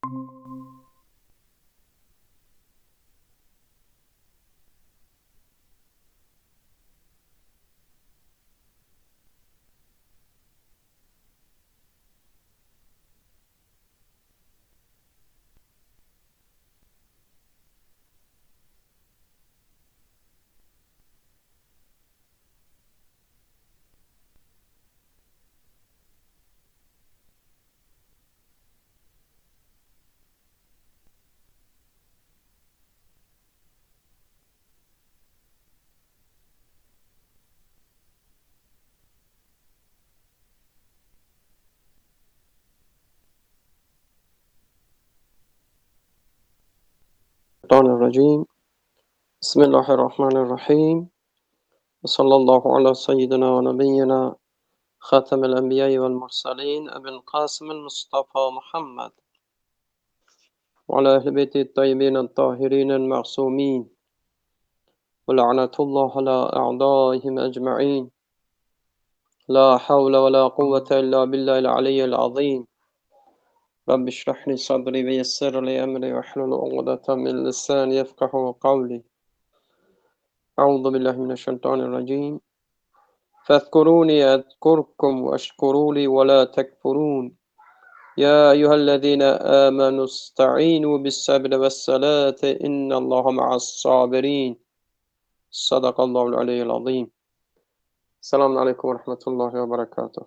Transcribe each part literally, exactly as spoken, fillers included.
الشيطان الرجيم بسم الله الرحمن الرحيم وصلى الله على سيدنا ونبينا خاتم الأنبياء والمرسلين أبي القاسم المصطفى محمد وعلى أهل بيته الطيبين الطاهرين المعصومين ولعنة الله على أعدائهم أجمعين لا حول ولا قوة إلا بالله العلي العظيم رب اشرح لي صدري ويسر لي أمري واحلل عقدة من لساني يفقهوا قولي أعوذ بالله من الشيطان الرجيم فاذكروني أذكركم واشكروا لي ولا تكفرون يا أيها الذين آمنوا استعينوا بالصبر والصلاة إن الله مع الصابرين صدق الله العلي العظيم. Selamun Aleyküm ve Rahmetullahi ve Berekatuhu.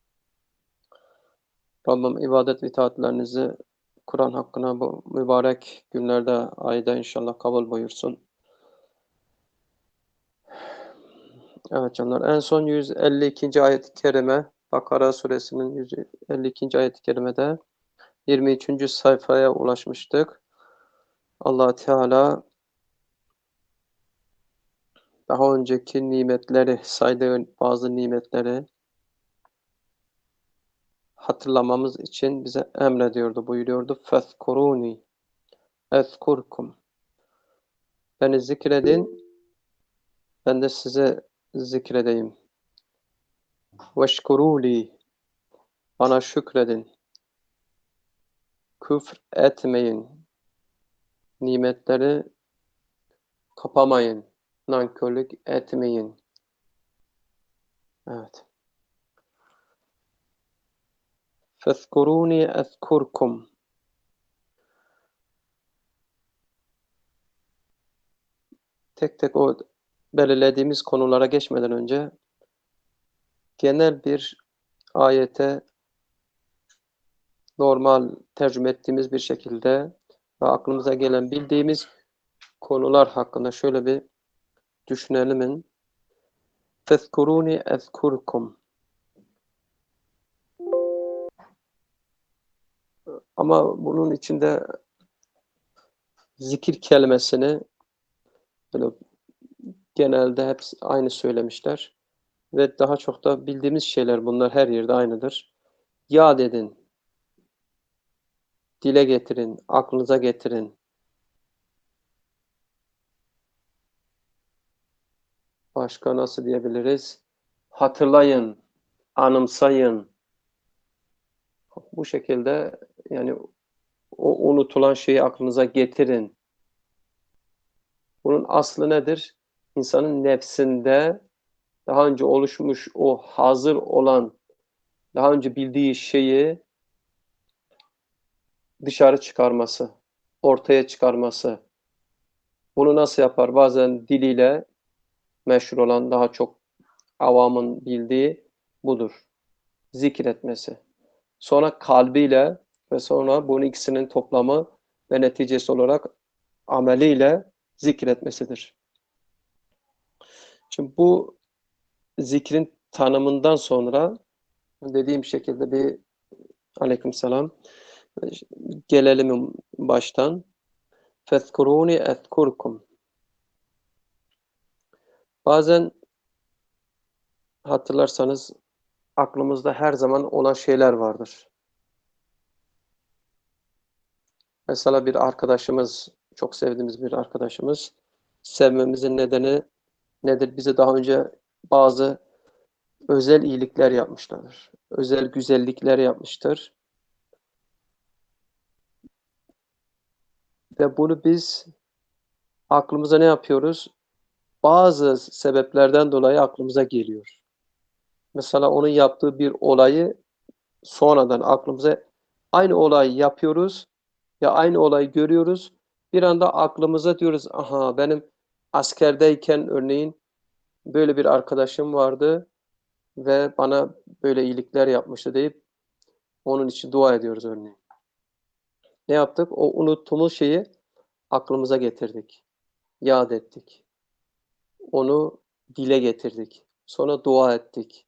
Rabbim ibadet ve itaatlerinizi Kur'an hakkına bu mübarek günlerde, ayda inşallah kabul buyursun. Evet canlar, en son yüz elli ikinci ayet-i kerime, Bakara suresinin yüz elli ikinci ayet-i kerimede yirmi üçüncü sayfaya ulaşmıştık. Allah Teala daha önceki nimetleri, saydığı bazı nimetleri hatırlamamız için bize emrediyordu, buyuruyordu. Fezkuruni ezkurkum. Beni zikredin, ben de size zikredeyim. Veşkuruli, bana şükredin. Küfür etmeyin. Nimetleri kapamayın. Nankörlük etmeyin. Evet. Fezkuruni ezkurkum. Tek tek o belirlediğimiz konulara geçmeden önce genel bir ayete normal tercüme ettiğimiz bir şekilde ve aklımıza gelen bildiğimiz konular hakkında şöyle bir düşünelim. Fezkuruni ezkurkum. Ama bunun içinde zikir kelimesini böyle genelde hepsi aynı söylemişler ve daha çok da bildiğimiz şeyler bunlar, her yerde aynıdır. Yad edin, dile getirin, aklınıza getirin. Başka nasıl diyebiliriz? Hatırlayın, anımsayın. Bu şekilde yani o unutulan şeyi aklınıza getirin. Bunun aslı nedir? İnsanın nefsinde daha önce oluşmuş o hazır olan, daha önce bildiği şeyi dışarı çıkarması, ortaya çıkarması. Bunu nasıl yapar? Bazen diliyle, meşhur olan, daha çok avamın bildiği budur. Zikretmesi. Sonra kalbiyle ve sonra bunun ikisinin toplamı ve neticesi olarak ameliyle zikretmesidir. Şimdi bu zikrin tanımından sonra dediğim şekilde bir aleykümselam gelelim baştan. Fezkuruni ezkurkum. Bazen hatırlarsanız aklımızda her zaman olan şeyler vardır. Mesela bir arkadaşımız, çok sevdiğimiz bir arkadaşımız, sevmemizin nedeni nedir? Bize daha önce bazı özel iyilikler yapmışlardır. Özel güzellikler yapmıştır. Ve bunu biz aklımıza ne yapıyoruz? Bazı sebeplerden dolayı aklımıza geliyor. Mesela onun yaptığı bir olayı sonradan aklımıza aynı olayı yapıyoruz ya aynı olayı görüyoruz. Bir anda aklımıza diyoruz, aha benim askerdeyken örneğin böyle bir arkadaşım vardı ve bana böyle iyilikler yapmıştı deyip onun için dua ediyoruz örneğin. Ne yaptık? O unuttuğumuz şeyi aklımıza getirdik, yad ettik. Onu dile getirdik. Sonra dua ettik.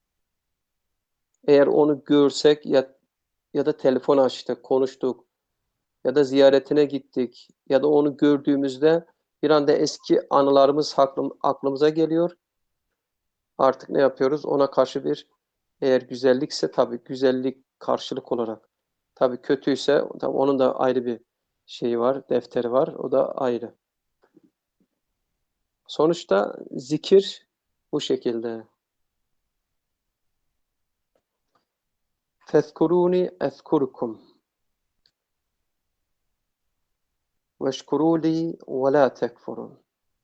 Eğer onu görsek ya ya da telefon açtık, konuştuk ya da ziyaretine gittik ya da onu gördüğümüzde bir anda eski anılarımız aklımıza geliyor. Artık ne yapıyoruz? Ona karşı bir eğer güzellikse tabii güzellik karşılık olarak. Tabii kötüyse tabii onun da ayrı bir şeyi var, defteri var. O da ayrı. Sonuçta zikir bu şekilde. Fezkuruni ezkurkum veşkuruli ve la tekfurun.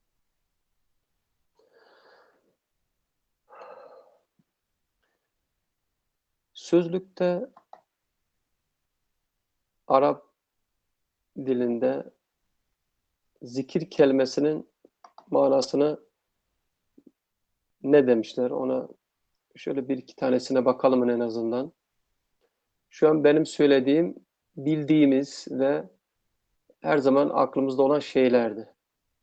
Sözlükte Arap dilinde zikir kelimesinin manasını ne demişler? Ona şöyle bir iki tanesine bakalım en azından. Şu an benim söylediğim bildiğimiz ve her zaman aklımızda olan şeylerdi.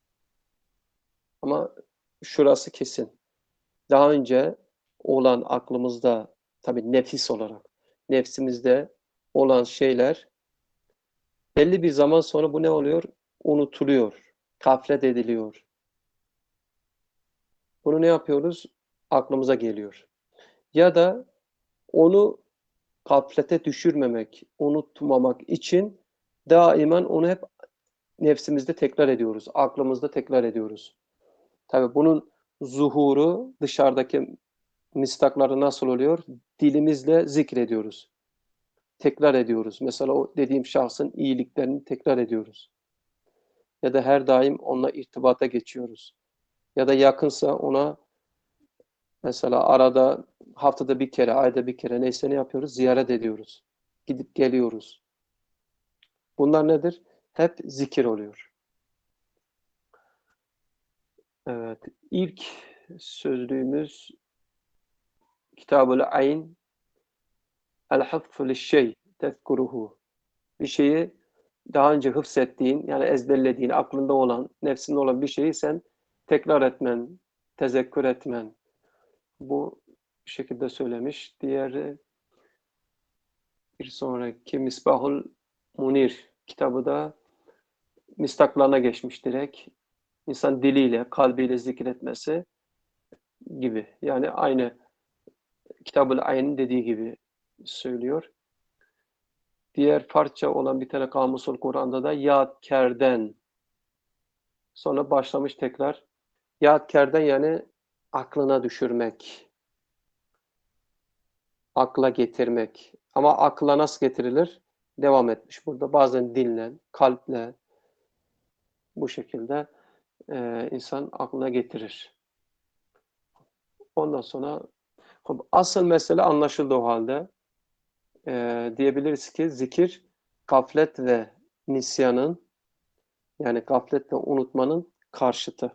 Ama şurası kesin. Daha önce olan aklımızda, tabii nefis olarak, nefsimizde olan şeyler belli bir zaman sonra bu ne oluyor? Unutuluyor, gaflet ediliyor. Bunu ne yapıyoruz? Aklımıza geliyor. Ya da onu gaflete düşürmemek, unutmamak için daimen onu hep nefsimizde tekrar ediyoruz, aklımızda tekrar ediyoruz. Tabii bunun zuhuru dışarıdaki mistakları nasıl oluyor? Dilimizle zikrediyoruz. Tekrar ediyoruz. Mesela o dediğim şahsın iyiliklerini tekrar ediyoruz. Ya da her daim onunla irtibata geçiyoruz. Ya da yakınsa ona mesela arada haftada bir kere, ayda bir kere neyse ne yapıyoruz? Ziyaret ediyoruz. Gidip geliyoruz. Bunlar nedir? Hep zikir oluyor. Evet. İlk sözlüğümüz Kitab-ül Ayn El-Hıfzü li'ş-şey tezkuruhu. Bir şeyi daha önce hıfzettiğin, yani ezberlediğin, aklında olan, nefsinde olan bir şeyi sen tekrar etmen, tezekkür etmen. Bu şekilde söylemiş. Diğer bir sonraki Misbahul Munir kitabı da mistaklarına geçmiş direkt. İnsan diliyle, kalbiyle zikretmesi gibi. Yani aynı Kitab-ül Ayn'in dediği gibi söylüyor. Diğer parça olan bir tane Kamusul Kur'an'da da yadkerden. Sonra başlamış tekrar. Yadkerden yani aklına düşürmek. Akla getirmek. Ama akla nasıl getirilir? Devam etmiş burada. Bazen dinle, kalple bu şekilde e, insan aklına getirir. Ondan sonra asıl mesele anlaşıldı o halde. E, diyebiliriz ki zikir gaflet ve nisyanın yani gaflet ve unutmanın karşıtı.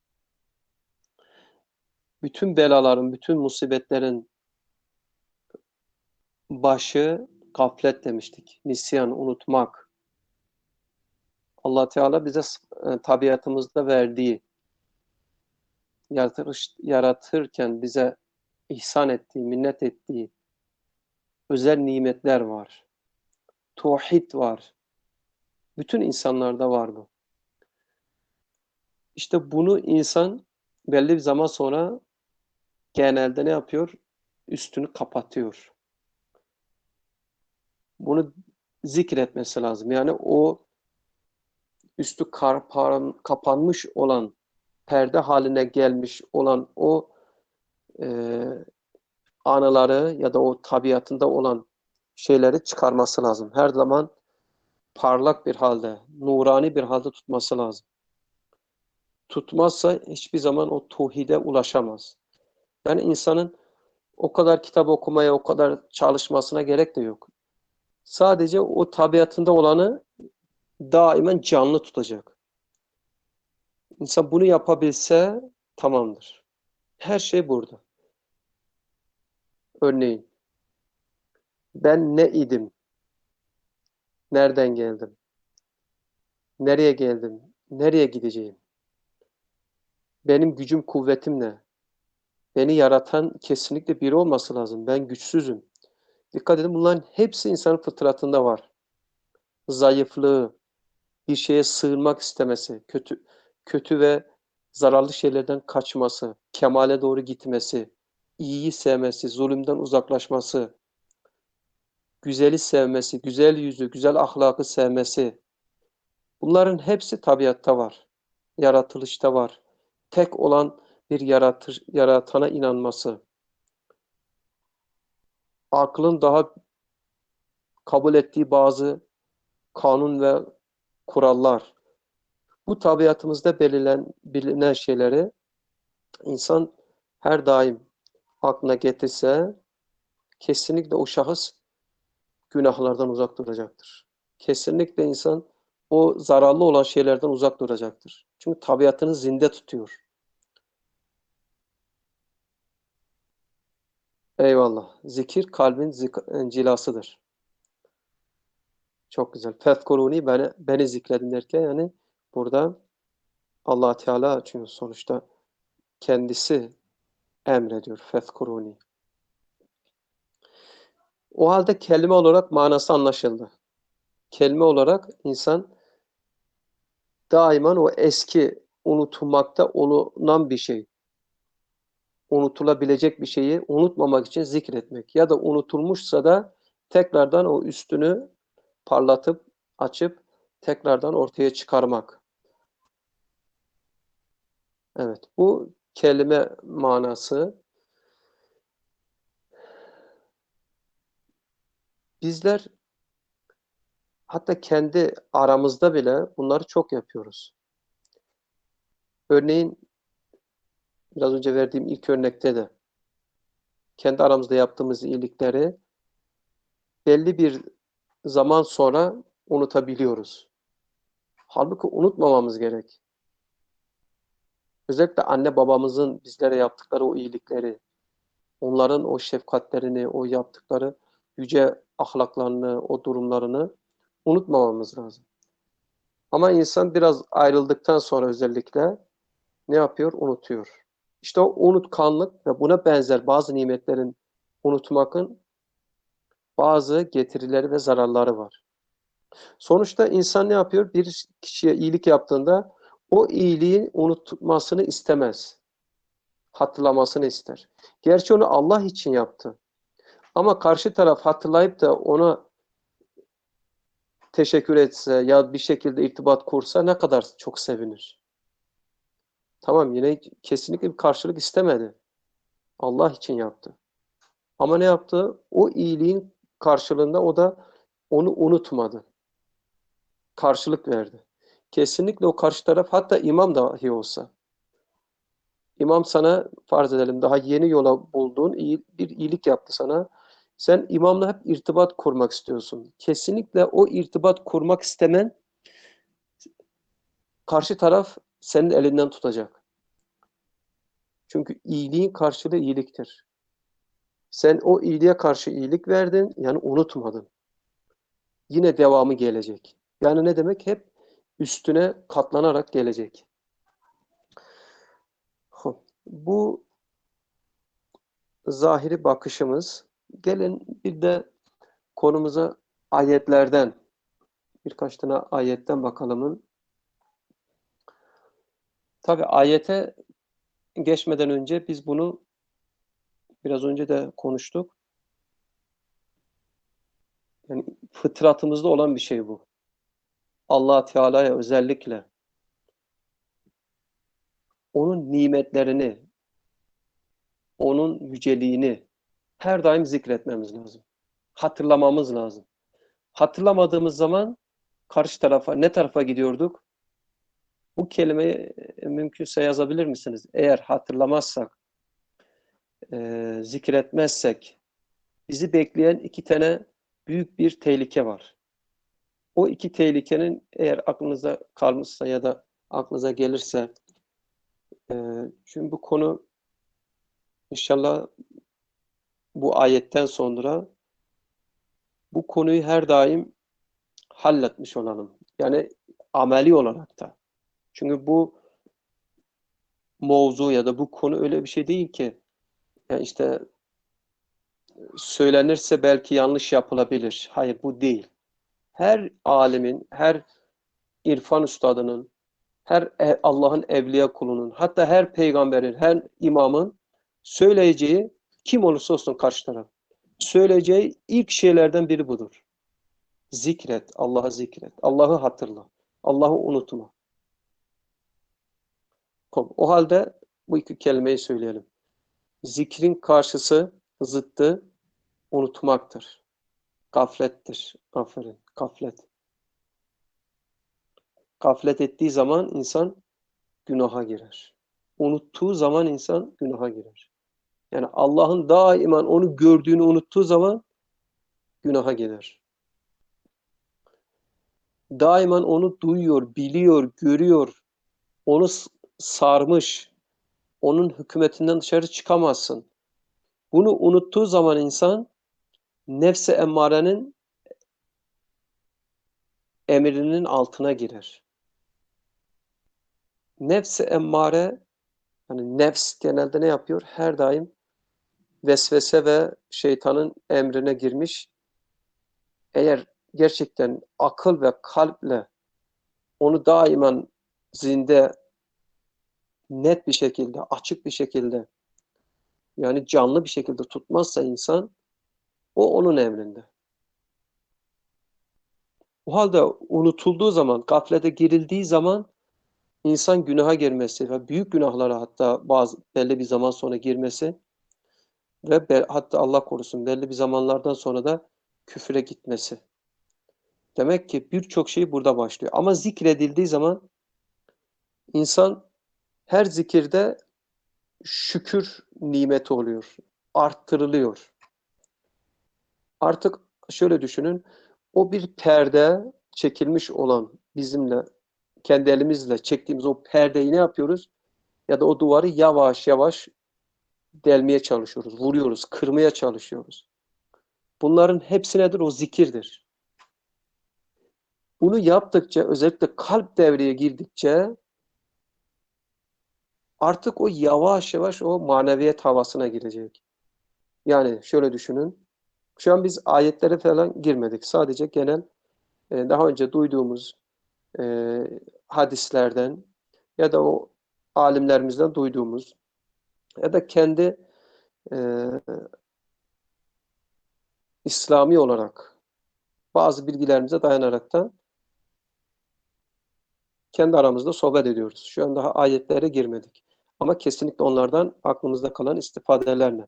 Bütün belaların, bütün musibetlerin başı gaflet demiştik. Nisyan, unutmak. Allah Teala bize tabiatımızda verdiği, yaratır, yaratırken bize ihsan ettiği, minnet ettiği özel nimetler var. Tauhid var. Bütün insanlarda var bu. İşte bunu insan belli bir zaman sonra genelde ne yapıyor? Üstünü kapatıyor. Bunu zikretmesi lazım. Yani o üstü karpan, kapanmış olan, perde haline gelmiş olan o e, anıları ya da o tabiatında olan şeyleri çıkarması lazım. Her zaman parlak bir halde, nurani bir halde tutması lazım. Tutmazsa hiçbir zaman o tevhide ulaşamaz. Yani insanın o kadar kitap okumaya, o kadar çalışmasına gerek de yok. Sadece o tabiatında olanı daimen canlı tutacak. İnsan bunu yapabilse tamamdır. Her şey burada. Örneğin ben ne idim? Nereden geldim? Nereye geldim? Nereye gideceğim? Benim gücüm, kuvvetim ne? Beni yaratan kesinlikle biri olması lazım. Ben güçsüzüm. Dikkat edin, bunların hepsi insanın fıtratında var. Zayıflığı, bir şeye sığınmak istemesi, kötü kötü ve zararlı şeylerden kaçması, kemale doğru gitmesi, iyiyi sevmesi, zulümden uzaklaşması, güzeli sevmesi, güzel yüzü, güzel ahlakı sevmesi. Bunların hepsi tabiatta var. Yaratılışta var. Tek olan bir yaratır, yaratana inanması. Aklın daha kabul ettiği bazı kanun ve kurallar. Bu tabiatımızda belirlen, bilinen şeyleri insan her daim aklına getirse kesinlikle o şahıs günahlardan uzak duracaktır. Kesinlikle insan o zararlı olan şeylerden uzak duracaktır. Çünkü tabiatını zinde tutuyor. Eyvallah. Zikir kalbin cilasıdır. Çok güzel. Fezkuruni, beni, beni zikredin derken yani burada Allah Teala, çünkü sonuçta kendisi emrediyor. Fezkuruni. O halde kelime olarak manası anlaşıldı. Kelime olarak insan daima o eski, unutulmakta olunan bir şey, unutulabilecek bir şeyi unutmamak için zikretmek ya da unutulmuşsa da tekrardan o üstünü parlatıp açıp tekrardan ortaya çıkarmak. Evet, bu kelime manası. Bizler hatta kendi aramızda bile bunları çok yapıyoruz. Örneğin biraz önce verdiğim ilk örnekte de kendi aramızda yaptığımız iyilikleri belli bir zaman sonra unutabiliyoruz. Halbuki unutmamamız gerek. Özellikle anne babamızın bizlere yaptıkları o iyilikleri, onların o şefkatlerini, o yaptıkları yüce ahlaklarını, o durumlarını unutmamamız lazım. Ama insan biraz ayrıldıktan sonra özellikle ne yapıyor? Unutuyor. İşte o unutkanlık ve buna benzer bazı nimetlerin unutmakın bazı getirileri ve zararları var. Sonuçta insan ne yapıyor? Bir kişiye iyilik yaptığında o iyiliği unutmasını istemez. Hatırlamasını ister. Gerçi onu Allah için yaptı. Ama karşı taraf hatırlayıp da ona teşekkür etse ya bir şekilde irtibat kursa ne kadar çok sevinir. Tamam, yine kesinlikle bir karşılık istemedi. Allah için yaptı. Ama ne yaptı? O iyiliğin karşılığında o da onu unutmadı. Karşılık verdi. Kesinlikle o karşı taraf, hatta imam dahi olsa, İmam sana farz edelim daha yeni yola bulduğun iyi, bir iyilik yaptı sana. Sen imamla hep irtibat kurmak istiyorsun. Kesinlikle o irtibat kurmak istemen karşı taraf senin elinden tutacak. Çünkü iyiliğin karşılığı iyiliktir. Sen o iyiliğe karşı iyilik verdin, yani unutmadın. Yine devamı gelecek. Yani ne demek? Hep üstüne katlanarak gelecek. Bu zahiri bakışımız. Gelin bir de konumuza ayetlerden, birkaç tane ayetten bakalım. Tabi ayete geçmeden önce biz bunu biraz önce de konuştuk. Yani fıtratımızda olan bir şey bu. Allah Teala'ya özellikle onun nimetlerini, onun yüceliğini her daim zikretmemiz lazım. Hatırlamamız lazım. Hatırlamadığımız zaman karşı tarafa, ne tarafa gidiyorduk? Bu kelimeyi e, mümkünse yazabilir misiniz? Eğer hatırlamazsak, e, zikretmezsek bizi bekleyen iki tane büyük bir tehlike var. O iki tehlikenin eğer aklınıza kalmışsa ya da aklınıza gelirse, e, çünkü bu konu inşallah bu ayetten sonra bu konuyu her daim halletmiş olalım. Yani ameli olarak da. Çünkü bu mevzu ya da bu konu öyle bir şey değil ki yani işte söylenirse belki yanlış yapılabilir. Hayır, bu değil. Her alimin, her irfan üstadının, her e, Allah'ın evliya kulunun, hatta her peygamberin, her imamın söyleyeceği, kim olursa olsun karşı taraf, söyleyeceği ilk şeylerden biri budur. Zikret, Allah'ı zikret, Allah'ı hatırla, Allah'ı unutma. O halde bu iki kelimeyi söyleyelim. Zikrin karşısı, zıttı unutmaktır. Gaflettir. Aferin, gaflet. Gaflet ettiği zaman insan günaha girer. Unuttuğu zaman insan günaha girer. Yani Allah'ın daiman onu gördüğünü unuttuğu zaman günaha girer. Daiman onu duyuyor, biliyor, görüyor. Onu sarmış. Onun hükümetinden dışarı çıkamazsın. Bunu unuttuğu zaman insan nefse emmarenin emrinin altına girer. Nefse emmare, hani nefs genelde ne yapıyor? Her daim vesvese ve şeytanın emrine girmiş. Eğer gerçekten akıl ve kalple onu daima zinde, net bir şekilde, açık bir şekilde, yani canlı bir şekilde tutmazsa insan, o onun emrinde. O halde unutulduğu zaman, gaflete girildiği zaman insan günaha girmesi ve büyük günahlara hatta bazı belli bir zaman sonra girmesi ve be, hatta Allah korusun belli bir zamanlardan sonra da küfüre gitmesi. Demek ki birçok şey burada başlıyor. Ama zikredildiği zaman insan her zikirde şükür nimeti oluyor. Arttırılıyor. Artık şöyle düşünün. O bir perde çekilmiş olan bizimle kendi elimizle çektiğimiz o perdeyi ne yapıyoruz? Ya da o duvarı yavaş yavaş delmeye çalışıyoruz. Vuruyoruz, kırmaya çalışıyoruz. Bunların hepsi nedir? O zikirdir. Bunu yaptıkça, özellikle kalp devreye girdikçe artık o yavaş yavaş o maneviyat havasına girecek. Yani şöyle düşünün. Şu an biz ayetlere falan girmedik. Sadece genel e, daha önce duyduğumuz e, hadislerden ya da o alimlerimizden duyduğumuz ya da kendi e, İslami olarak bazı bilgilerimize dayanaraktan kendi aramızda sohbet ediyoruz. Şu an daha ayetlere girmedik. Ama kesinlikle onlardan aklımızda kalan istifadelerle.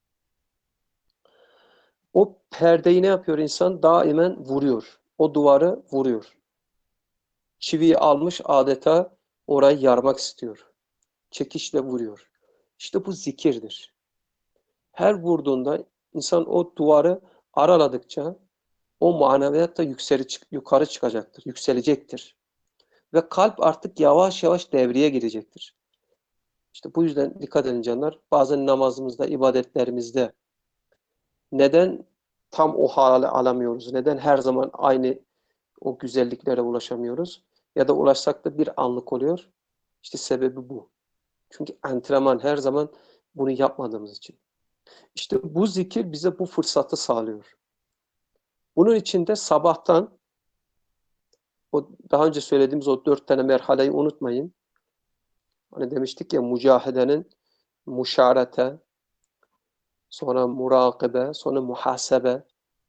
O perdeyi ne yapıyor insan? Daimen vuruyor. O duvarı vuruyor. Çiviyi almış adeta orayı yarmak istiyor. Çekişle vuruyor. İşte bu zikirdir. Her vurduğunda insan o duvarı araladıkça o maneviyat da yukarı, yukarı çıkacaktır, yükselecektir. Ve kalp artık yavaş yavaş devreye girecektir. İşte bu yüzden dikkat edin canlar. Bazen namazımızda, ibadetlerimizde neden tam o hale alamıyoruz? Neden her zaman aynı o güzelliklere ulaşamıyoruz? Ya da ulaşsak da bir anlık oluyor. İşte sebebi bu. Çünkü antrenman her zaman bunu yapmadığımız için. İşte bu zikir bize bu fırsatı sağlıyor. Bunun için de sabahtan o daha önce söylediğimiz o dört tane merhaleyi unutmayın. Hani demiştik ya mücahedenin muşarete, sonra murakabe, sonra muhasebe,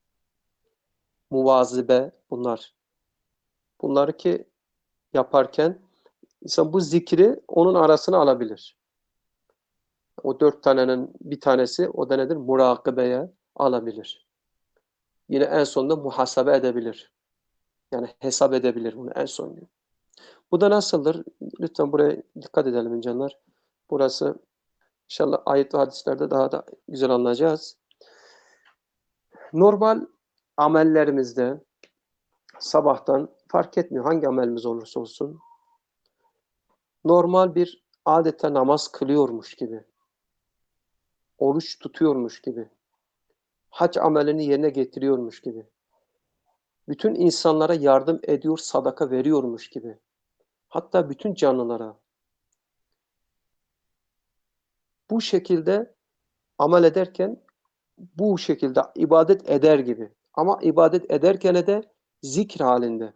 muvazibe bunlar. Bunları ki yaparken insan bu zikri onun arasına alabilir. O dört tanenin bir tanesi o da nedir? Murakabeye alabilir. Yine en sonunda muhasebe edebilir. Yani hesap edebilir bunu en son gün. Bu da nasıldır? Lütfen buraya dikkat edelim insanlar. Burası inşallah ayet ve hadislerde daha da güzel anlayacağız. Normal amellerimizde sabahtan fark etmiyor hangi amelimiz olursa olsun normal bir adeta namaz kılıyormuş gibi, oruç tutuyormuş gibi, hac amelini yerine getiriyormuş gibi, bütün insanlara yardım ediyor, sadaka veriyormuş gibi, hatta bütün canlılara bu şekilde amel ederken bu şekilde ibadet eder gibi. Ama ibadet ederken de zikir halinde.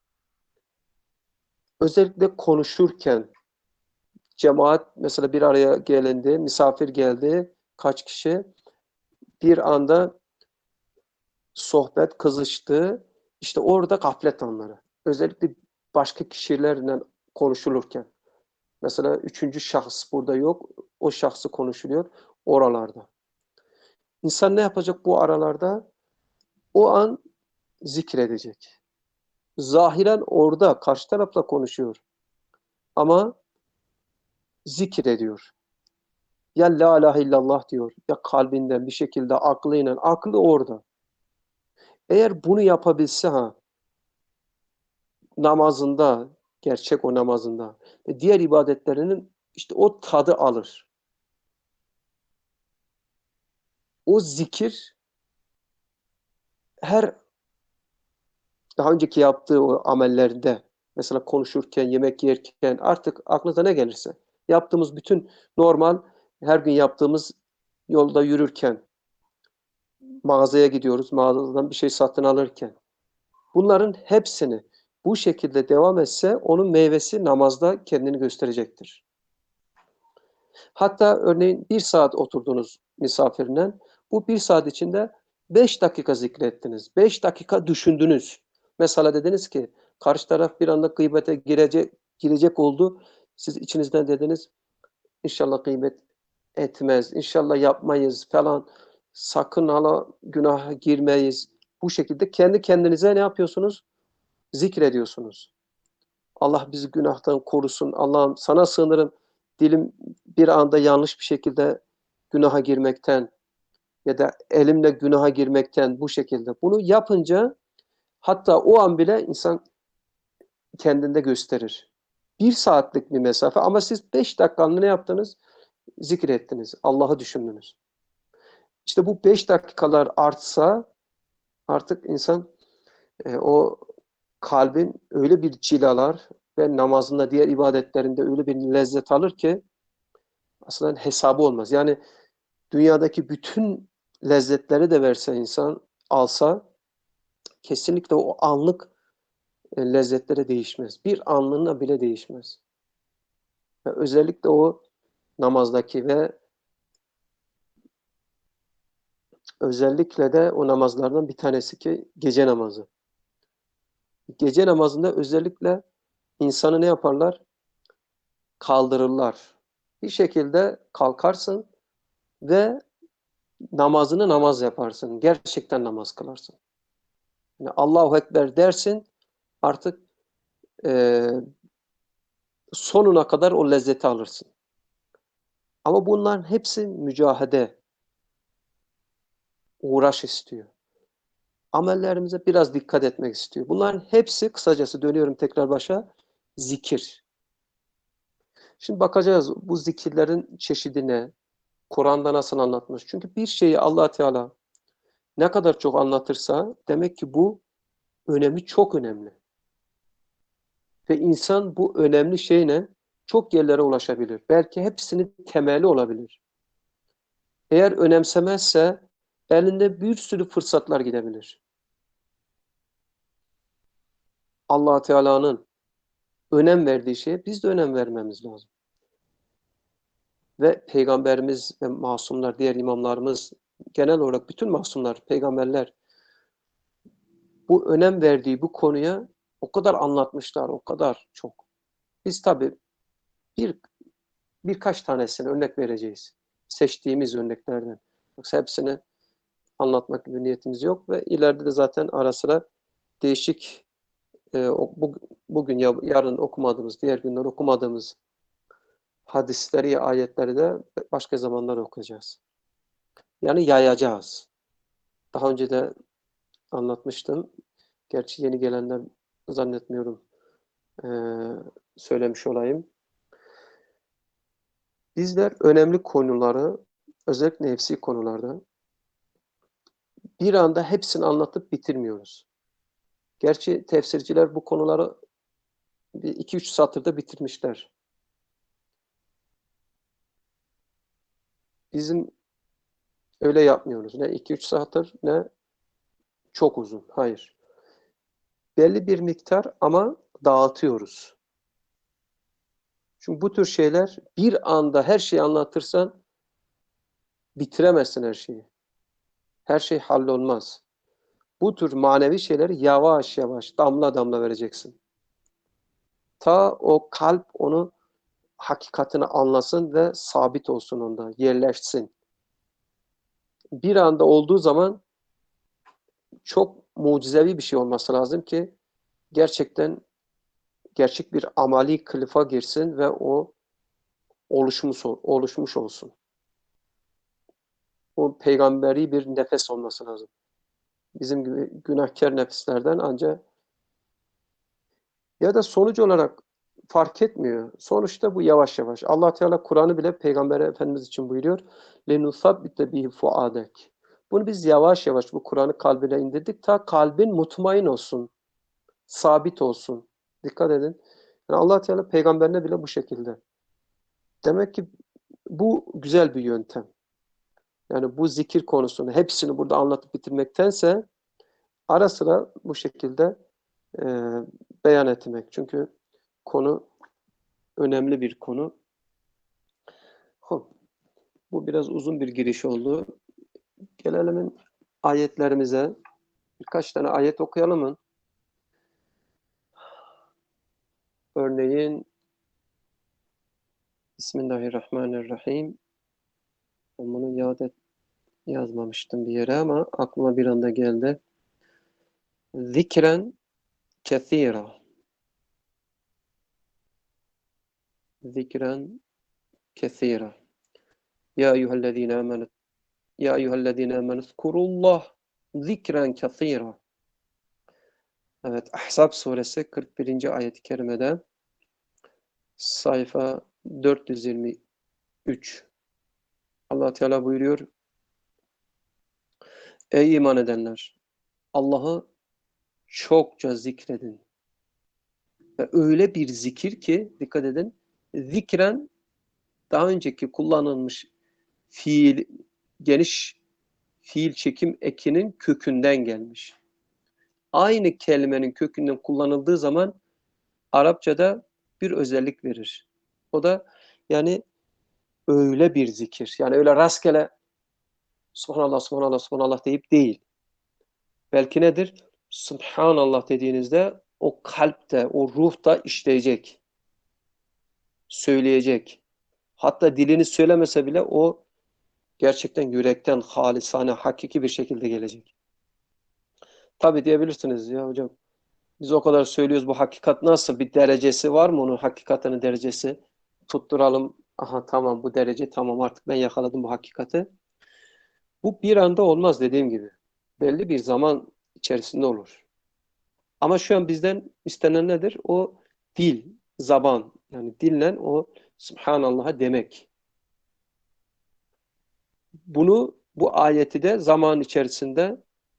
Özellikle konuşurken, cemaat mesela bir araya gelindi, misafir geldi, kaç kişi bir anda sohbet kızıştı. İşte orada gaflet anları. Özellikle başka kişilerle konuşulurken. Mesela üçüncü şahıs burada yok. O şahsı konuşuluyor oralarda. İnsan ne yapacak bu aralarda? O an zikredecek. Zahiren orada karşı tarafla konuşuyor. Ama zikir ediyor. Ya la ilahe illallah diyor. Ya kalbinden bir şekilde aklıyla. Aklı orada. Eğer bunu yapabilse ha namazında, gerçek o namazında ve diğer ibadetlerinin işte o tadı alır. O zikir her daha önceki yaptığı o amellerde mesela konuşurken, yemek yerken artık aklınıza ne gelirse yaptığımız bütün normal her gün yaptığımız yolda yürürken mağazaya gidiyoruz, mağazadan bir şey satın alırken bunların hepsini bu şekilde devam etse onun meyvesi namazda kendini gösterecektir. Hatta örneğin bir saat oturdunuz misafirle. Bu bir saat içinde beş dakika zikrettiniz. Beş dakika düşündünüz. Mesela dediniz ki karşı taraf bir anda gıybete girecek, girecek oldu. Siz içinizden dediniz inşallah gıybet etmez, inşallah yapmayız falan. Sakın hala günaha girmeyiz. Bu şekilde kendi kendinize ne yapıyorsunuz? Zikrediyorsunuz. Allah bizi günahtan korusun. Allah'ım sana sığınırım. Dilim bir anda yanlış bir şekilde günaha girmekten ya da elimle günaha girmekten bu şekilde. Bunu yapınca hatta o an bile insan kendinde gösterir. Bir saatlik bir mesafe ama siz beş dakikanlı ne yaptınız? Zikrettiniz. Allah'ı düşündünüz. İşte bu beş dakikalar artsa artık insan e, o kalbin öyle bir cilalar ve namazında diğer ibadetlerinde öyle bir lezzet alır ki aslında hesabı olmaz. Yani dünyadaki bütün lezzetleri de verse insan alsa kesinlikle o anlık e, lezzetlere değişmez. Bir anlığına bile değişmez. Ve özellikle o namazdaki ve özellikle de o namazlardan bir tanesi ki gece namazı. Gece namazında özellikle insanı ne yaparlar? Kaldırırlar. Bir şekilde kalkarsın ve namazını namaz yaparsın. Gerçekten namaz kılarsın. Yani Allahu Ekber dersin artık e, sonuna kadar o lezzeti alırsın. Ama bunların hepsi mücahede, uğraş istiyor. Amellerimize biraz dikkat etmek istiyor. Bunların hepsi kısacası dönüyorum tekrar başa zikir. Şimdi bakacağız bu zikirlerin çeşidine, Kur'an'da nasıl anlatmış. Çünkü bir şeyi Allah Teala ne kadar çok anlatırsa demek ki bu önemi çok önemli. Ve insan bu önemli şeyle çok yerlere ulaşabilir. Belki hepsinin temeli olabilir. Eğer önemsemezse elinde bir sürü fırsatlar gidebilir. Allah Teala'nın önem verdiği şeye biz de önem vermemiz lazım. Ve Peygamberimiz ve masumlar, diğer imamlarımız, genel olarak bütün masumlar, peygamberler bu önem verdiği bu konuya o kadar anlatmışlar, o kadar çok. Biz tabii bir birkaç tanesini örnek vereceğiz. Seçtiğimiz örneklerden. Yoksa hepsini anlatmak gibi niyetimiz yok ve ileride de zaten ara sıra değişik e, bu, bugün ya, yarın okumadığımız, diğer günler okumadığımız hadisleri, ayetleri de başka zamanlar okuyacağız. Yani yayacağız. Daha önce de anlatmıştım. Gerçi yeni gelenler zannetmiyorum e, söylemiş olayım. Bizler önemli konuları, özellikle nefsi konularda bir anda hepsini anlatıp bitirmiyoruz. Gerçi tefsirciler bu konuları bir iki üç satırda bitirmişler. Bizim öyle yapmıyoruz. Ne iki üç satır ne çok uzun. Hayır. Belli bir miktar ama dağıtıyoruz. Çünkü bu tür şeyler bir anda her şeyi anlatırsan bitiremezsin her şeyi. Her şey hallolmaz. Bu tür manevi şeyleri yavaş yavaş, damla damla vereceksin. Ta o kalp onu hakikatini anlasın ve sabit olsun onda, yerleşsin. Bir anda olduğu zaman çok mucizevi bir şey olması lazım ki gerçekten gerçek bir amali kılıfa girsin ve o oluşmuş, oluşmuş olsun. O peygamberi bir nefes olması lazım. Bizim gibi günahkar nefislerden ancak ya da sonuç olarak fark etmiyor. Sonuçta bu yavaş yavaş. Allah Teala Kur'an'ı bile Peygamber Efendimiz için buyuruyor. لَنُثَبِّتَ بِهِ فُعَادَكِ. Bunu biz yavaş yavaş bu Kur'an'ı kalbine indirdik ta kalbin mutmain olsun, sabit olsun. Dikkat edin. Yani Allah Teala peygamberine bile bu şekilde. Demek ki bu güzel bir yöntem. Yani bu zikir konusunu hepsini burada anlatıp bitirmektense ara sıra bu şekilde e, beyan etmek. Çünkü konu önemli bir konu. Bu biraz uzun bir giriş oldu. Gelelim ayetlerimize. Birkaç tane ayet okuyalım mı? Örneğin Bismillahirrahmanirrahim. Ben bunu yad et, yazmamıştım bir yere ama aklıma bir anda geldi. Zikren kethira. Zikren kethira. Ya eyyühellezine amenet. Ya eyyühellezine amenet. Zkurullah zikren kethira. Evet, Ahzab suresi kırk birinci ayet-i kerimede sayfa dört yüz yirmi üç. Allah Teala buyuruyor. Ey iman edenler! Allah'ı çokça zikredin. Ve öyle bir zikir ki, dikkat edin, zikren daha önceki kullanılmış fiil, geniş fiil çekim ekinin kökünden gelmiş. Aynı kelimenin kökünden kullanıldığı zaman Arapçada bir özellik verir. O da yani öyle bir zikir. Yani öyle rastgele Subhanallah, Subhanallah, Subhanallah deyip değil. Belki nedir? Subhanallah dediğinizde o kalpte, o ruhta işleyecek. Söyleyecek. Hatta dilini söylemese bile o gerçekten yürekten, halisane, hakiki bir şekilde gelecek. Tabii diyebilirsiniz ya hocam. Biz o kadar söylüyoruz, bu hakikat nasıl? Bir derecesi var mı onun, hakikatinin derecesi? Tutturalım. Aha tamam, bu derece tamam, artık ben yakaladım bu hakikati. Bu bir anda olmaz dediğim gibi. Belli bir zaman içerisinde olur. Ama şu an bizden istenen nedir? O dil, zaban. Yani dille o Subhanallah'a demek. Bunu, bu ayeti de zaman içerisinde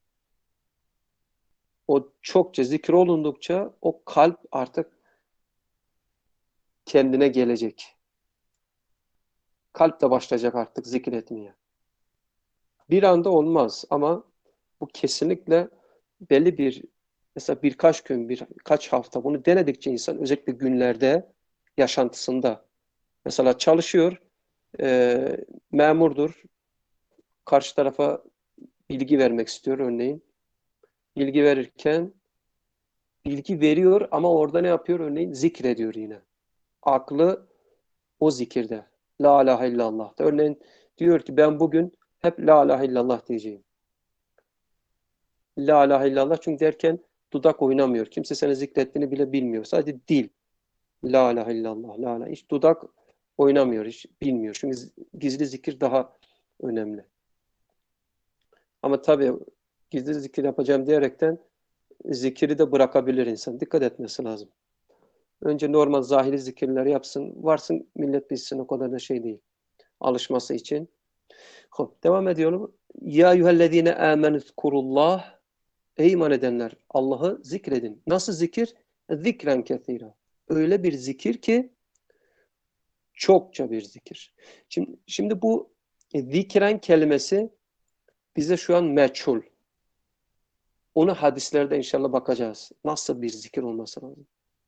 o çokça zikir olundukça o kalp artık kendine gelecek. Kalp de başlayacak artık zikir etmeye. Bir anda olmaz ama bu kesinlikle belli bir, mesela birkaç gün, birkaç hafta bunu denedikçe insan, özellikle günlerde, yaşantısında, mesela çalışıyor, e, memurdur, karşı tarafa bilgi vermek istiyor örneğin. Bilgi verirken bilgi veriyor ama orada ne yapıyor? Örneğin zikrediyor yine. Aklı o zikirde. La ilahe illallah. Örneğin diyor ki ben bugün hep la ilahe illallah diyeceğim. La ilahe illallah, çünkü derken Dudak oynamıyor. Kimse seni zikrettiğini bile bilmiyor. Sadece dil. La ilahe illallah, la ilahe. Hiç dudak oynamıyor, hiç bilmiyor. Çünkü gizli zikir daha önemli. Ama tabii gizli zikir yapacağım diyerekten zikiri de bırakabilir insan. Dikkat etmesi lazım. Önce normal zahiri zikirleri yapsın. Varsın millet bilsin, o kadar da şey değil. Alışması için. Hop, devam ediyorum. Ya eyyühellezine amenüzkurullah. Ey iman edenler, Allah'ı zikredin. Nasıl zikir? Zikren kethira. Öyle bir zikir ki çokça bir zikir. Şimdi, şimdi bu zikren kelimesi bize şu an meçhul. Onu hadislerde inşallah bakacağız. Nasıl bir zikir olması lazım.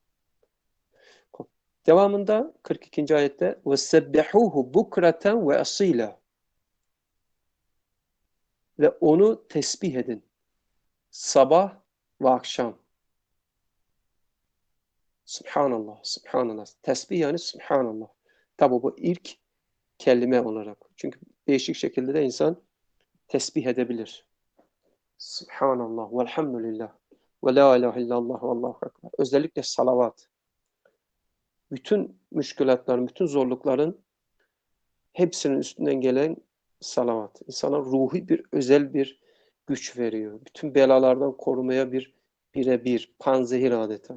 Devamında kırk ikinci ayette وَسَبِّحُوهُ بُكْرَةً وَأَصِيلًا ve onu tesbih edin. Sabah ve akşam. Subhanallah, Subhanallah. Tesbih yani Subhanallah. Tabi bu ilk kelime olarak. Çünkü değişik şekilde de insan tesbih edebilir. Subhanallah, velhamdülillah, ve la ilahe illallah, ve allahu ekber. Özellikle salavat. Bütün müşkülatların, bütün zorlukların hepsinin üstünden gelen salavat. İnsana ruhi bir, özel bir güç veriyor. Bütün belalardan korumaya bir birebir, panzehir adeta.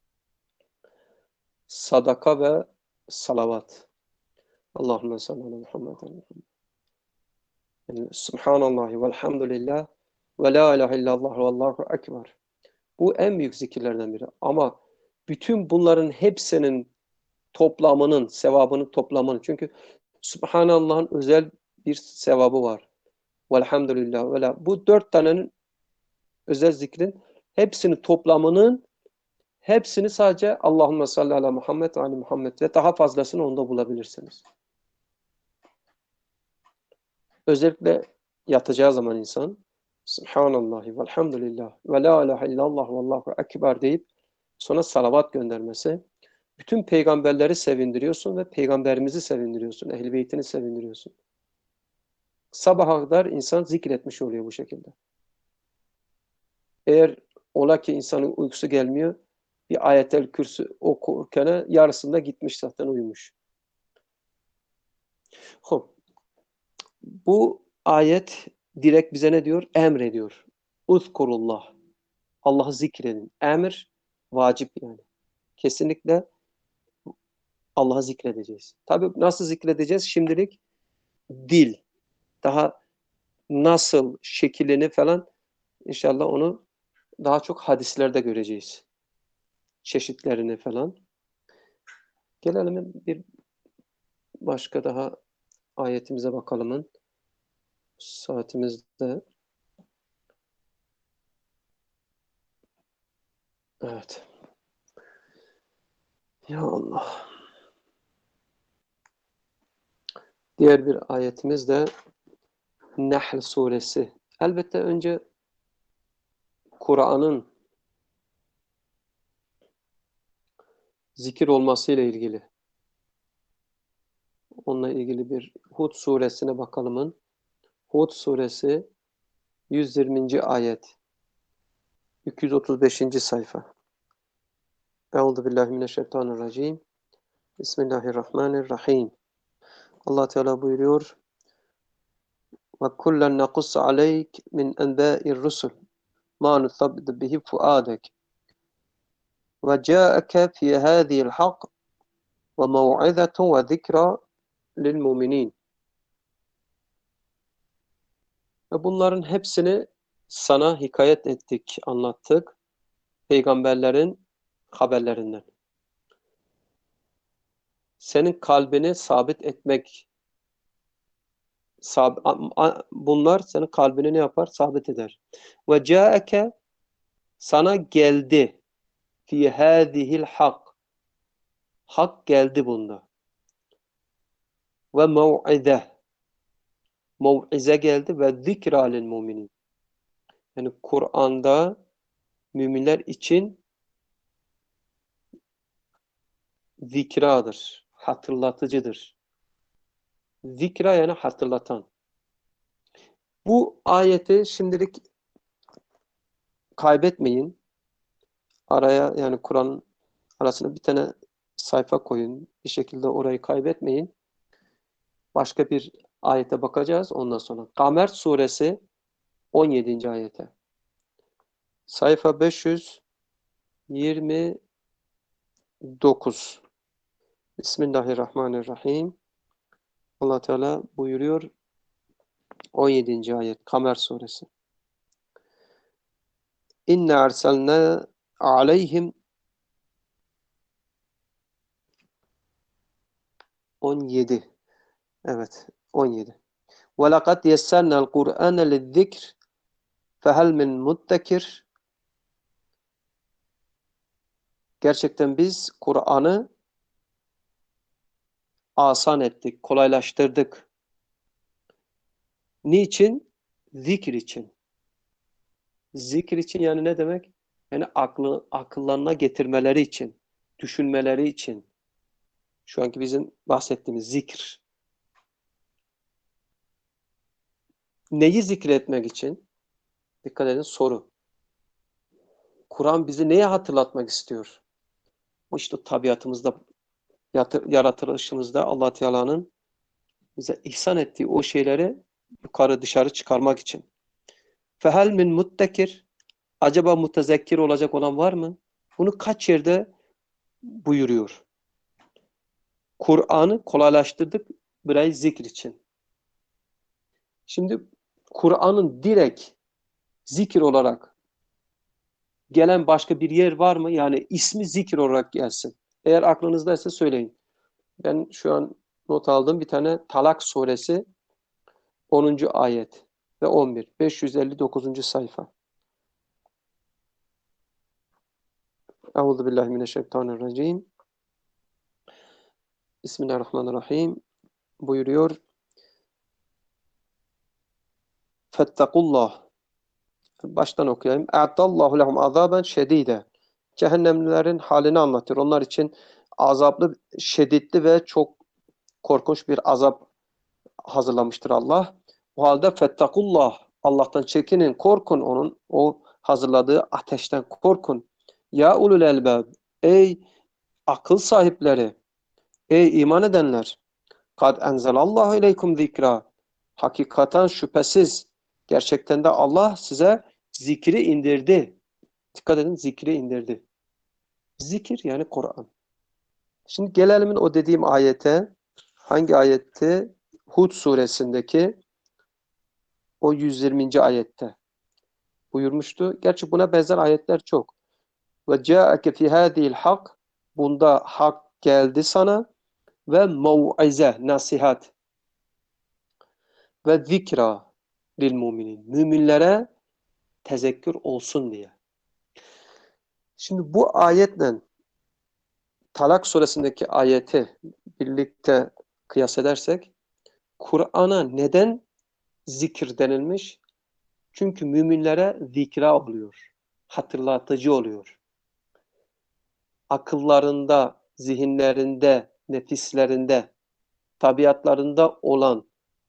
Sadaka ve salavat. Allahümme salli ala Muhammed. Yani, Subhanallahi velhamdülillah ve la ilahe illallah ve allahu ekber. Bu en büyük zikirlerden biri. Ama bütün bunların hepsinin toplamının, sevabının toplamının. Çünkü Subhanallah'ın özel bir sevabı var. Velhamdülillah ve la. Bu dört tanenin özel zikrin hepsinin toplamının hepsini sadece Allahümme salli ala Muhammed ve ali Muhammed ve daha fazlasını onda bulabilirsiniz. Özellikle yatacağı zaman insan Subhanallahi velhamdülillah ve la ilahe illallah ve allahu ekber deyip sonra salavat göndermesi. Bütün peygamberleri sevindiriyorsun ve peygamberimizi sevindiriyorsun. Ehl-i Beytini sevindiriyorsun. Sabaha kadar insan zikretmiş oluyor bu şekilde. Eğer ola ki insanın uykusu gelmiyor, bir ayetel kürsü okurken yarısında gitmiş zaten uyumuş. Hop. Bu ayet direkt bize ne diyor? Emrediyor. Uzkurullah. Allah'ı zikredin. Emir vacip yani. Kesinlikle Allah'ı zikredeceğiz. Tabii nasıl zikredeceğiz? Şimdilik dil. Daha nasıl şekilini falan inşallah onu daha çok hadislerde göreceğiz. Çeşitlerini falan. Gelelim bir başka daha ayetimize bakalım. Saatimizde. Evet. Ya Allah. Diğer bir ayetimiz de Nahl suresi. Elbette önce Kur'an'ın zikir olmasıyla ilgili. Onunla ilgili bir Hud suresine bakalım. Hud suresi yüz yirminci ayet. iki yüz otuz beşinci sayfa. Euzubillahimineşşeytanirracim. Bismillahirrahmanirrahim. Allah Teala buyuruyor. Ve kullen nakus aleyk min enbâ'ir rusul ma nuthabbit bihi fuadek. Ve câeke fi hâzihil hak ve mev'izetun ve zikra lil muminin. Ve bunların hepsini sana hikayet ettik, anlattık. Peygamberlerin haberlerinden. Senin kalbini sabit etmek, sab bunlar senin kalbini ne yapar? Sabit eder. Ve câeke sana geldi. Fi hâzihil hak. Hak geldi bunda. Ve mev'ize. Mev'ize geldi ve zikra lil muminin. Yani Kur'an'da müminler için zikradır, hatırlatıcıdır. Zikra yani hatırlatan. Bu ayeti şimdilik kaybetmeyin. araya yani Kur'an arasına bir tane sayfa koyun. Bir şekilde orayı kaybetmeyin. Başka bir ayete bakacağız ondan sonra. Kamer suresi on yedinci ayete. Sayfa beş yüz yirmi dokuz. Bismillahirrahmanirrahim. Allah Teala buyuruyor on yedinci ayet Kamer suresi. İnne erselne aleyhim on yedi. Evet, on yedi. Ve lekad yessernel Kur'ane lizzikr fehel min muddekir. Gerçekten biz Kur'an'ı asan ettik, kolaylaştırdık. Niçin? Zikir için. Zikir için yani ne demek? Yani aklı, akıllarına getirmeleri için, düşünmeleri için. Şu anki bizim bahsettiğimiz zikir. Neyi zikretmek için? Dikkat edin soru. Kur'an bizi neye hatırlatmak istiyor? O işte tabiatımızda, yaratılışımızda Allah Teala'nın bize ihsan ettiği o şeyleri yukarı dışarı çıkarmak için. Fehel min muttekir. Acaba mutezekkir olacak olan var mı? Bunu kaç yerde buyuruyor? Kur'an'ı kolaylaştırdık burayı zikir için. Şimdi Kur'an'ın direkt zikir olarak gelen başka bir yer var mı? Yani ismi zikir olarak gelsin. Eğer aklınızdaysa söyleyin. Ben şu an not aldığım bir tane Talak suresi onuncu ayet ve on bir. beş yüz elli dokuzuncu sayfa. Euzubillahimineşşeytanirracim. Bismillahirrahmanirrahim. Buyuruyor. Fettakullah. Baştan okuyayım. E'addallahu lehum azaben şedide. Cehennemlilerin halini anlatıyor. Onlar için azaplı, şiddetli ve çok korkunç bir azap hazırlamıştır Allah. O halde fettakullah. Allah'tan çekinin, korkun onun o hazırladığı ateşten korkun. Ya ulul elbab. Ey akıl sahipleri. Ey iman edenler. Kad enzelallahu ileykum zikra. Hakikaten şüphesiz gerçekten de Allah size zikri indirdi. Dikkat edin zikri indirdi. Zikir yani Kur'an. Şimdi gelelim o dediğim ayete. Hangi ayetti? Hud suresindeki o yüz yirminci ayette buyurmuştu. Gerçi buna benzer ayetler çok. Ve ca'ake fi hadihil hak. Bunda hak geldi sana ve mev'ize, nasihat ve zikra lil müminin. Müminlere tezekkür olsun diye. Şimdi bu ayetle Talak suresindeki ayeti birlikte kıyas edersek Kur'an'a neden zikir denilmiş? Çünkü müminlere zikra oluyor. Hatırlatıcı oluyor. Akıllarında, zihinlerinde, nefislerinde, tabiatlarında olan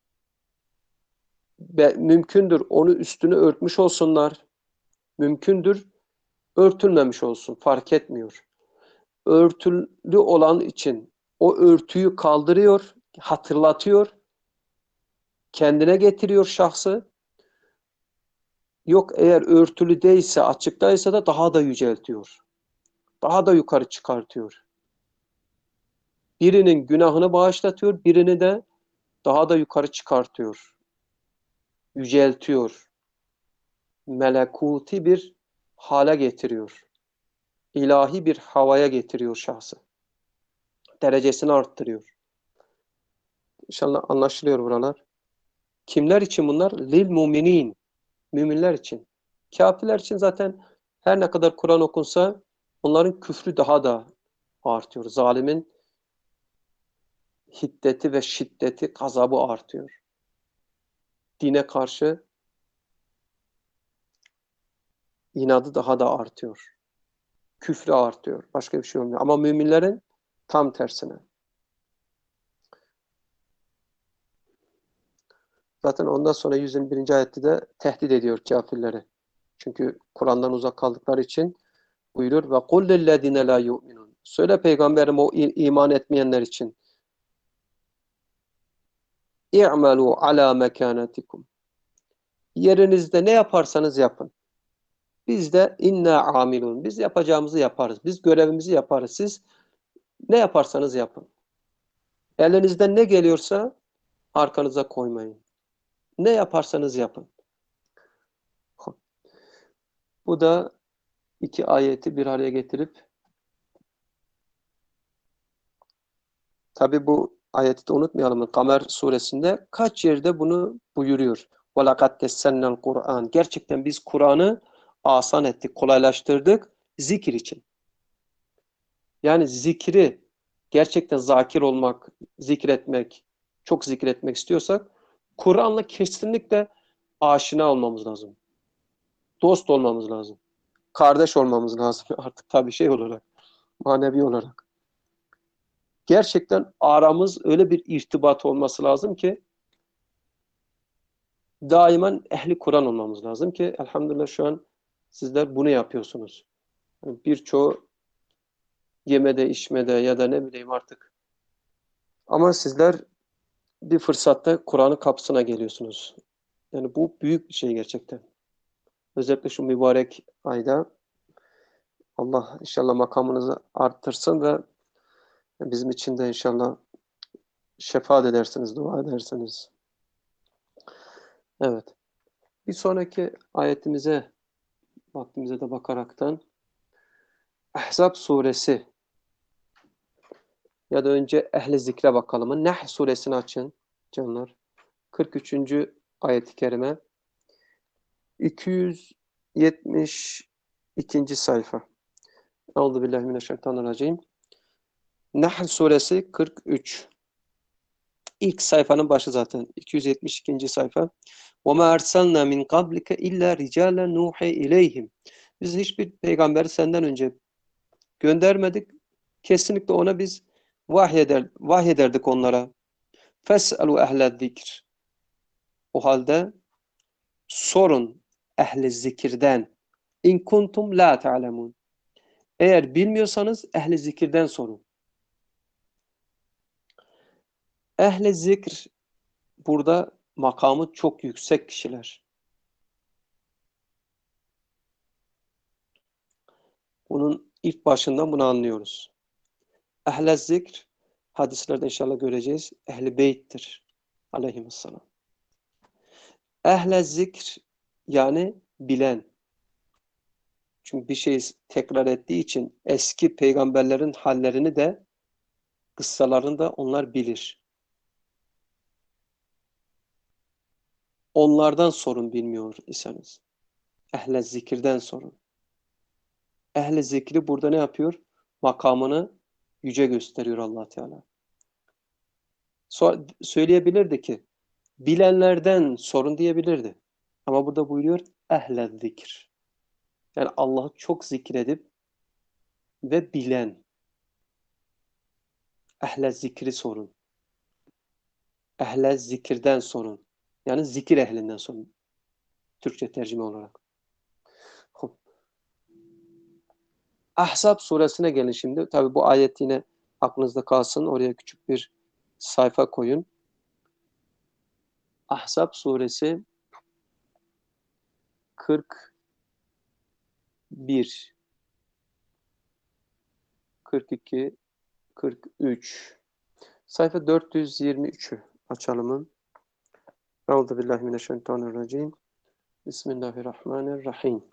ve mümkündür onu üstünü örtmüş olsunlar. Mümkündür örtülmemiş olsun. Fark etmiyor. Örtülü olan için o örtüyü kaldırıyor, hatırlatıyor, kendine getiriyor şahsı. Yok eğer örtülü değilse, açıktaysa da daha da yüceltiyor. Daha da yukarı çıkartıyor. Birinin günahını bağışlatıyor, birini de daha da yukarı çıkartıyor. Yüceltiyor. Melekuti bir hale getiriyor. İlahi bir havaya getiriyor şahsı. Derecesini arttırıyor. İnşallah anlaşılıyor buralar. Kimler için bunlar? Lil muminin. Müminler için. Kafirler için zaten her ne kadar Kur'an okunsa onların küfrü daha da artıyor. Zalimin hiddeti ve şiddeti, gazabı artıyor. Dine karşı inadı daha da artıyor. Küfrü artıyor. Başka bir şey olmuyor. Ama müminlerin tam tersine. Zaten ondan sonra yüz birinci ayette de tehdit ediyor kafirleri. Çünkü Kur'an'dan uzak kaldıkları için buyuruyor. Ve kul lillezine la yu'minun. Söyle peygamberim o iman etmeyenler için. İ'malu ala mekanetikum. Yerinizde ne yaparsanız yapın. Biz de inna amilun. Biz yapacağımızı yaparız. Biz görevimizi yaparız. Siz ne yaparsanız yapın. Elinizden ne geliyorsa arkanıza koymayın. Ne yaparsanız yapın. Bu da iki ayeti bir araya getirip tabi bu ayeti de unutmayalım. Kamer suresinde kaç yerde bunu buyuruyor. وَلَقَدْ تَسَّنَّ Kur'an. Gerçekten biz Kur'an'ı asan ettik, kolaylaştırdık zikir için. Yani zikri gerçekten zakir olmak, zikretmek, çok zikretmek istiyorsak Kur'an'la kesinlikle aşina olmamız lazım. Dost olmamız lazım. Kardeş olmamız lazım artık tabii şey olarak, manevi olarak. Gerçekten aramız öyle bir irtibat olması lazım ki daima ehli Kur'an olmamız lazım ki elhamdülillah şu an sizler bunu yapıyorsunuz. Yani birçoğu yemede, içmede ya da ne bileyim artık. Ama sizler bir fırsatta Kur'an'ın kapısına geliyorsunuz. Yani bu büyük bir şey gerçekten. Özellikle şu mübarek ayda Allah inşallah makamınızı arttırsın ve bizim için de inşallah şefaat edersiniz, dua edersiniz. Evet. Bir sonraki ayetimize vaktimize de bakaraktan Ahzab suresi ya da önce ehli zikre bakalım. Nahl suresini açın canlar. kırk üçüncü ayet-i kerime. iki yüz yetmiş ikinci sayfa. Euzubillahimineşşeytanirracim. Nahl suresi kırk üç. İlk sayfanın başı zaten. iki yüz yetmiş ikinci sayfa. وَمَا أَرْسَلْنَا مِنْ قَبْلِكَ إِلَّا رِجَالًا نُوحِي إِلَيْهِمْ. Biz hiçbir peygamberi senden önce göndermedik. Kesinlikle ona biz vahyeder, vahyederdik onlara. فَاسْأَلُوا اَهْلَ الذِّكْرِ. O halde sorun ehli zikirden. İn kuntum la ta'lemun. Eğer bilmiyorsanız ehli zikirden sorun. Ehli zikr burada makamı çok yüksek kişiler. Bunun ilk başından bunu anlıyoruz. Ehl-i zikr hadislerde inşallah göreceğiz. Ehl-i beyttir. Aleyhisselam. Ehl-i zikr yani bilen. Çünkü bir şey tekrar ettiği için eski peygamberlerin hallerini de kıssalarını da onlar bilir. Onlardan sorun bilmiyor iseniz. Ehl-i zikirden sorun. Ehl-i zikri burada ne yapıyor? Makamını yüce gösteriyor Allah Teala. So söyleyebilirdi ki bilenlerden sorun diyebilirdi. Ama burada buyuruyor ehl-i zikir. Yani Allah'ı çok zikredip ve bilen. Ehl-i zikri sorun. Ehl-i zikirden sorun. Yani zikir ehlinden sorun. Türkçe tercüme olarak. Hop. Ahzab suresine gelin şimdi. Tabi bu ayet yine aklınızda kalsın. Oraya küçük bir sayfa koyun. Ahzab suresi kırk bir, kırk iki, kırk üç. Sayfa dört yüz yirmi üçü açalım. Euzubillahimineşşeytanirracim. Bismillahirrahmanirrahim.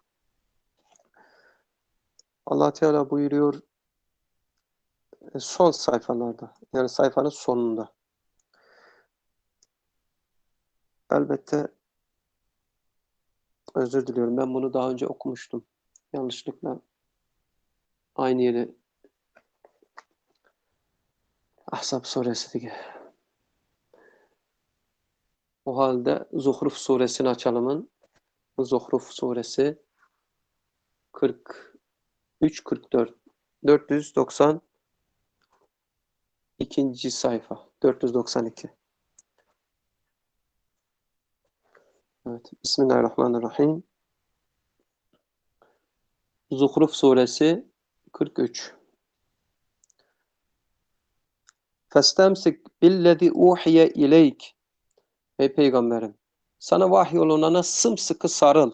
Allah Teala buyuruyor son sayfalarda, yani sayfanın sonunda. Elbette özür diliyorum. Ben bunu daha önce okumuştum. Yanlışlıkla aynı yeri Ahzab suresi diye. O halde Zuhruf suresini açalım. Zuhruf suresi kırk üç kırk dört. dört yüz doksan ikinci sayfa. dört yüz doksan iki. Evet. Bismillahirrahmanirrahim. Zuhruf suresi kırk üç. Festemsik billezî uhiye ileyk. Ey peygamberim, sana vahyolunana sımsıkı sarıl.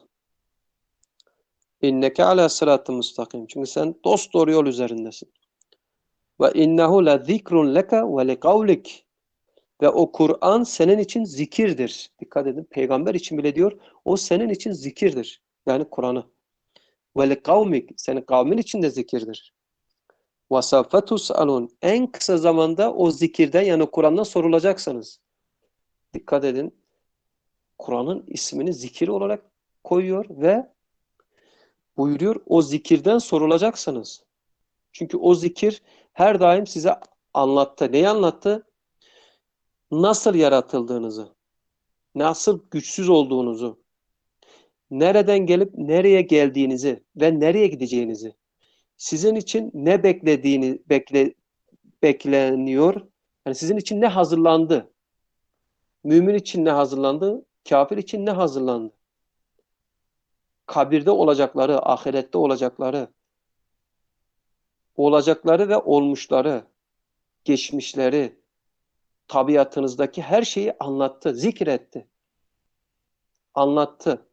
İnneke ala sıratı müstakim. Çünkü sen dosdoğru yol üzerindesin. Ve innehu la zikrun leke ve li kavlik. Ve o Kur'an senin için zikirdir. Dikkat edin, peygamber için bile diyor, o senin için zikirdir. Yani Kur'an'ı. Ve li kavmik, senin kavmin için de zikirdir. وَسَوْفَ تُسْأَلُونَ. En kısa zamanda o zikirden, yani Kur'an'dan sorulacaksınız. Dikkat edin, Kur'an'ın ismini zikir olarak koyuyor ve buyuruyor, o zikirden sorulacaksınız. Çünkü o zikir her daim size anlattı. Neyi anlattı? Nasıl yaratıldığınızı, nasıl güçsüz olduğunuzu, nereden gelip nereye geldiğinizi ve nereye gideceğinizi, sizin için ne beklediğini bekle, bekleniyor, yani sizin için ne hazırlandı, mümin için ne hazırlandı, kafir için ne hazırlandı, kabirde olacakları, ahirette olacakları, olacakları ve olmuşları, geçmişleri, tabiatınızdaki her şeyi anlattı, zikretti, anlattı.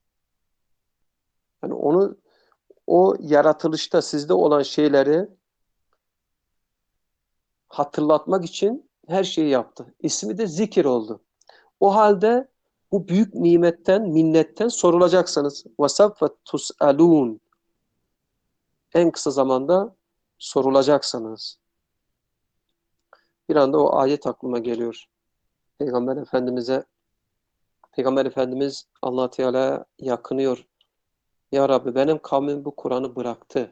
Yani onu, o yaratılışta sizde olan şeyleri hatırlatmak için her şeyi yaptı. İsmi de zikir oldu. O halde bu büyük nimetten, minnetten sorulacaksınız. وَسَوْفَ تُسْأَلُونَ. En kısa zamanda sorulacaksınız. Bir anda o ayet aklıma geliyor. Peygamber Efendimiz'e, Peygamber Efendimiz Allah Teala'ya yakınıyor. Ya Rabbi, benim kavmim bu Kur'an'ı bıraktı.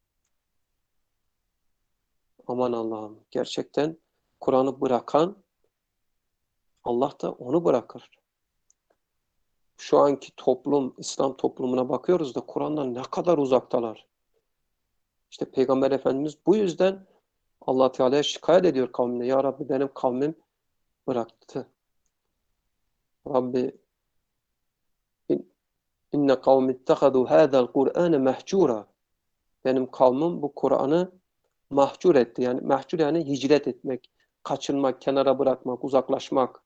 Aman Allah'ım, gerçekten Kur'an'ı bırakan Allah da onu bırakır. Şu anki toplum, İslam toplumuna bakıyoruz da Kur'an'dan ne kadar uzaktalar. İşte Peygamber Efendimiz bu yüzden Allah Teala'ya şikayet ediyor kavmine. Ya Rabbi, benim kavmim bıraktı. Rabbi, inne kavmi ittehadu hâzel Kur'âne mehcûra. Benim kavmim bu Kur'an'ı mahcur etti. Yani mahcur, yani hicret etmek, kaçınmak, kenara bırakmak, uzaklaşmak.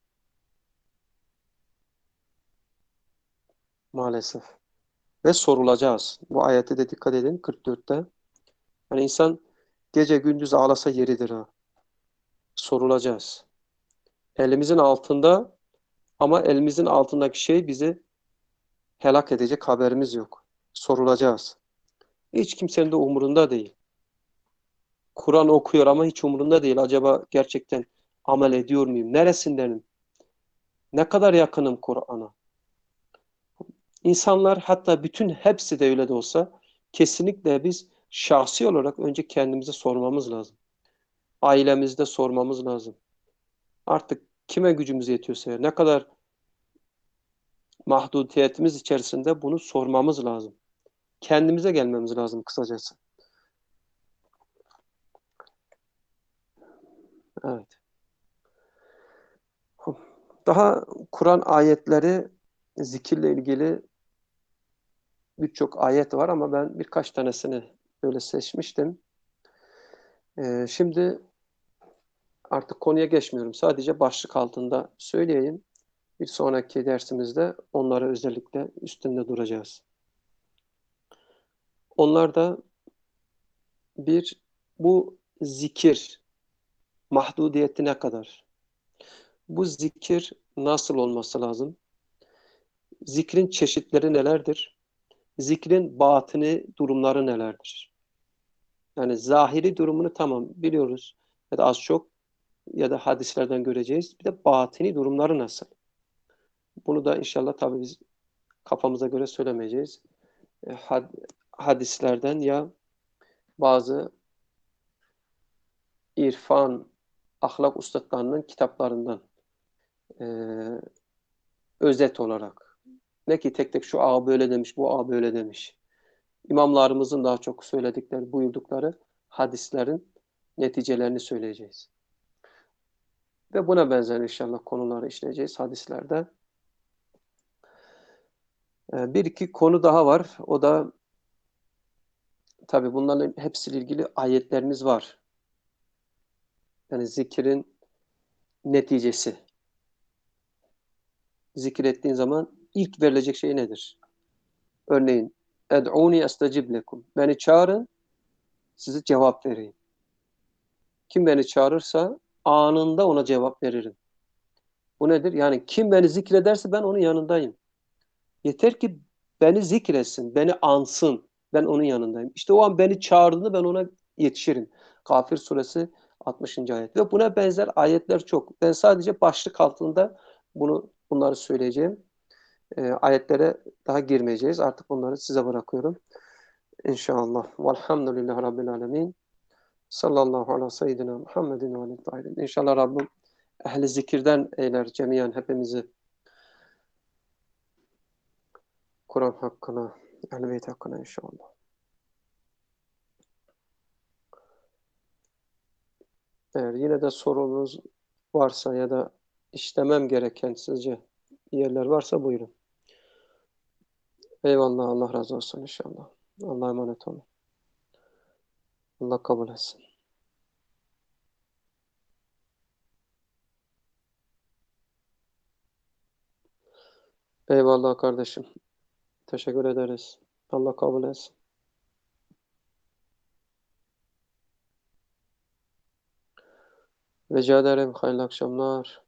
Maalesef. Ve sorulacağız. Bu ayete de dikkat edin, kırk dörtte. Yani insan gece gündüz ağlasa yeridir ha. Sorulacağız. Elimizin altında, ama elimizin altındaki şey bizi helak edecek haberimiz yok. Sorulacağız. Hiç kimsenin de umurunda değil. Kur'an okuyor ama hiç umurunda değil. Acaba gerçekten amel ediyor muyum? Neresindenim? Ne kadar yakınım Kur'an'a? İnsanlar, hatta bütün hepsi de öyle de olsa, kesinlikle biz şahsi olarak önce kendimize sormamız lazım. Ailemizde sormamız lazım. Artık kime gücümüz yetiyorsa, ne kadar mahdudiyetimiz içerisinde bunu sormamız lazım. Kendimize gelmemiz lazım kısacası. Evet. Daha Kur'an ayetleri, zikirle ilgili birçok ayet var ama ben birkaç tanesini böyle seçmiştim. Ee, şimdi artık konuya geçmiyorum. Sadece başlık altında söyleyeyim. Bir sonraki dersimizde onlara özellikle üstünde duracağız. Onlar da bir, bu zikir mahdudiyeti ne kadar? Bu zikir nasıl olması lazım? Zikrin çeşitleri nelerdir? Zikrin batini durumları nelerdir? Yani zahiri durumunu tamam biliyoruz. Ya da az çok, ya da hadislerden göreceğiz. Bir de batini durumları nasıl? Bunu da inşallah tabii biz kafamıza göre söylemeyeceğiz. E, had, hadislerden ya bazı irfan, ahlak ustalarının kitaplarından e, özet olarak. Ne ki tek tek şu ağa böyle demiş, bu ağa böyle demiş. İmamlarımızın daha çok söyledikleri, buyurdukları hadislerin neticelerini söyleyeceğiz. Ve buna benzer inşallah konuları işleyeceğiz hadislerde. Bir iki konu daha var. O da Tabii bunların hepsiyle ilgili ayetlerimiz var. Yani zikrin neticesi. Zikrettiğin zaman ilk verilecek şey nedir? Örneğin ed'uni estecib lekum. Beni çağırın, size cevap vereyim. Kim beni çağırırsa anında ona cevap veririm. Bu nedir? Yani kim beni zikrederse ben onun yanındayım. Yeter ki beni zikretsin, beni ansın. Ben onun yanındayım. İşte o an beni çağırdığında ben ona yetişirim. Kafir suresi altmışıncı ayet. Ve buna benzer ayetler çok. Ben sadece başlık altında bunu bunları söyleyeceğim. E, ayetlere daha girmeyeceğiz. Artık bunları size bırakıyorum. İnşallah. Velhamdülillahi Rabbil alemin. Sallallahu ala seyyidina Muhammedin ve aleyhi tahirin. İnşallah Rabbim ehli zikirden eyler cemiyen hepimizi. Kur'an hakkına, ehl-i beyt hakkına inşallah. Eğer yine de sorunuz varsa ya da işlemem gereken sizce yerler varsa buyurun. Eyvallah, Allah razı olsun inşallah. Allah'a emanet olun. Allah kabul etsin. Eyvallah kardeşim. Teşekkür ederiz. Allah kabul etsin. Rica ederim. Hayırlı akşamlar.